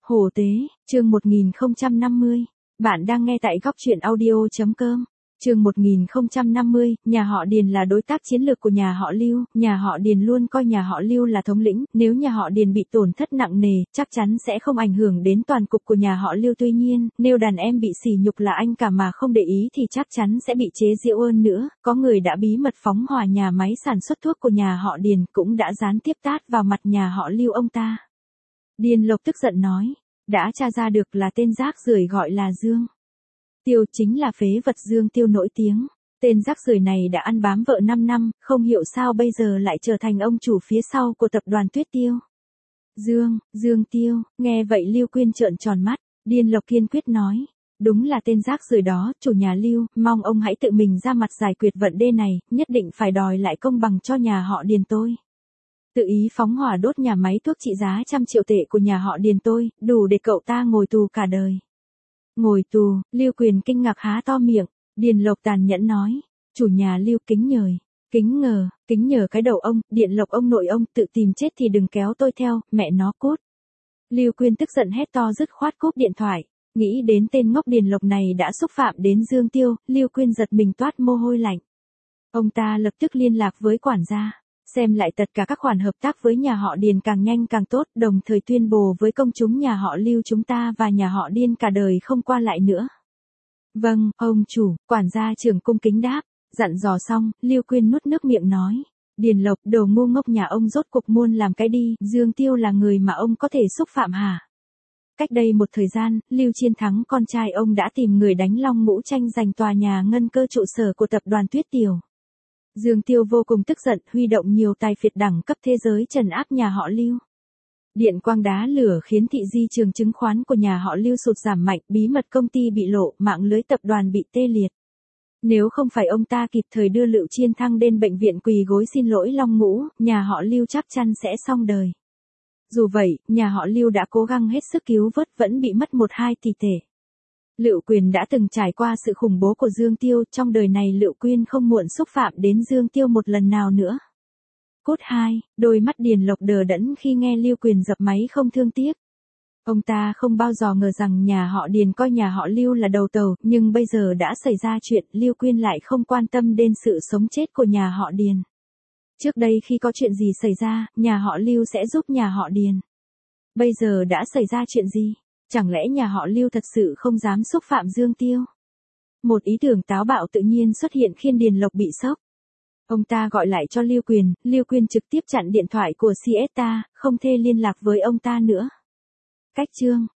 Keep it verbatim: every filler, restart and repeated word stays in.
Hổ tế, chương một nghìn không trăm năm mươi. Bạn đang nghe tại góc truyện audio.com. Chương một nghìn không trăm năm mươi, nhà họ Điền là đối tác chiến lược của nhà họ Lưu, nhà họ Điền luôn coi nhà họ Lưu là thống lĩnh, nếu nhà họ Điền bị tổn thất nặng nề, chắc chắn sẽ không ảnh hưởng đến toàn cục của nhà họ Lưu. Tuy nhiên, nếu đàn em bị sỉ nhục là anh cả mà không để ý thì chắc chắn sẽ bị chế giễu hơn nữa. Có người đã bí mật phóng hỏa nhà máy sản xuất thuốc của nhà họ Điền, cũng đã gián tiếp tát vào mặt nhà họ Lưu ông ta. Điền Lộc tức giận nói, đã tra ra được là tên rác rưởi gọi là Dương Tiêu, chính là phế vật Dương Tiêu nổi tiếng. Tên rác rưởi này đã ăn bám vợ năm năm, không hiểu sao bây giờ lại trở thành ông chủ phía sau của tập đoàn Tuyết Tiêu. Dương, Dương Tiêu, nghe vậy Lưu Quyên trợn tròn mắt. Điền Lộc kiên quyết nói, đúng là tên rác rưởi đó, chủ nhà Lưu, mong ông hãy tự mình ra mặt giải quyết vấn đề này, nhất định phải đòi lại công bằng cho nhà họ Điền tôi. Tự ý phóng hỏa đốt nhà máy thuốc trị giá trăm triệu tệ của nhà họ Điền tôi, đủ để cậu ta ngồi tù cả đời. Ngồi tù, Lưu Quyền kinh ngạc há to miệng. Điền Lộc tàn nhẫn nói, chủ nhà Lưu kính nhời, kính ngờ, kính nhờ cái đầu ông, Điền Lộc ông nội ông, tự tìm chết thì đừng kéo tôi theo, mẹ nó cút. Lưu Quyền tức giận hét to dứt khoát cúp điện thoại. Nghĩ đến tên ngốc Điền Lộc này đã xúc phạm đến Dương Tiêu, Lưu Quyền giật mình toát mồ hôi lạnh. Ông ta lập tức liên lạc với quản gia, xem lại tất cả các khoản hợp tác với nhà họ Điền càng nhanh càng tốt, đồng thời tuyên bố với công chúng nhà họ Lưu chúng ta và nhà họ Điền cả đời không qua lại nữa. Vâng, ông chủ, quản gia trưởng cung kính đáp, dặn dò xong, Lưu Quyên nuốt nước miệng nói, Điền Lộc, đồ ngu ngốc nhà ông rốt cuộc muôn làm cái đi, Dương Tiêu là người mà ông có thể xúc phạm hả? Cách đây một thời gian, Lưu Chiến Thắng con trai ông đã tìm người đánh Long Ngũ tranh giành tòa nhà ngân cơ trụ sở của tập đoàn Tuyết Tiêu. Dương Tiêu vô cùng tức giận, huy động nhiều tài phiệt đẳng cấp thế giới trấn áp nhà họ Lưu. Điện quang đá lửa khiến thị di trường chứng khoán của nhà họ Lưu sụt giảm mạnh, bí mật công ty bị lộ, mạng lưới tập đoàn bị tê liệt. Nếu không phải ông ta kịp thời đưa Lựu Chiên Thăng đến bệnh viện quỳ gối xin lỗi Long Ngũ, nhà họ Lưu chắc chắn sẽ xong đời. Dù vậy, nhà họ Lưu đã cố gắng hết sức cứu vớt vẫn bị mất một hai tỷ tệ. Lựu Quyền đã từng trải qua sự khủng bố của Dương Tiêu, trong đời này Lựu Quyên không muộn xúc phạm đến Dương Tiêu một lần nào nữa. Cốt hai, đôi mắt Điền Lộc đờ đẫn khi nghe Lưu Quyền dập máy không thương tiếc. Ông ta không bao giờ ngờ rằng nhà họ Điền coi nhà họ Lưu là đầu tàu, nhưng bây giờ đã xảy ra chuyện, Lưu Quyên lại không quan tâm đến sự sống chết của nhà họ Điền. Trước đây khi có chuyện gì xảy ra, nhà họ Lưu sẽ giúp nhà họ Điền. Bây giờ đã xảy ra chuyện gì? Chẳng lẽ nhà họ Lưu thật sự không dám xúc phạm Dương Tiêu? Một ý tưởng táo bạo tự nhiên xuất hiện khiến Điền Lộc bị sốc. Ông ta gọi lại cho Lưu Quyền, Lưu Quyền trực tiếp chặn điện thoại của Siesta, không thể liên lạc với ông ta nữa. Cách chương,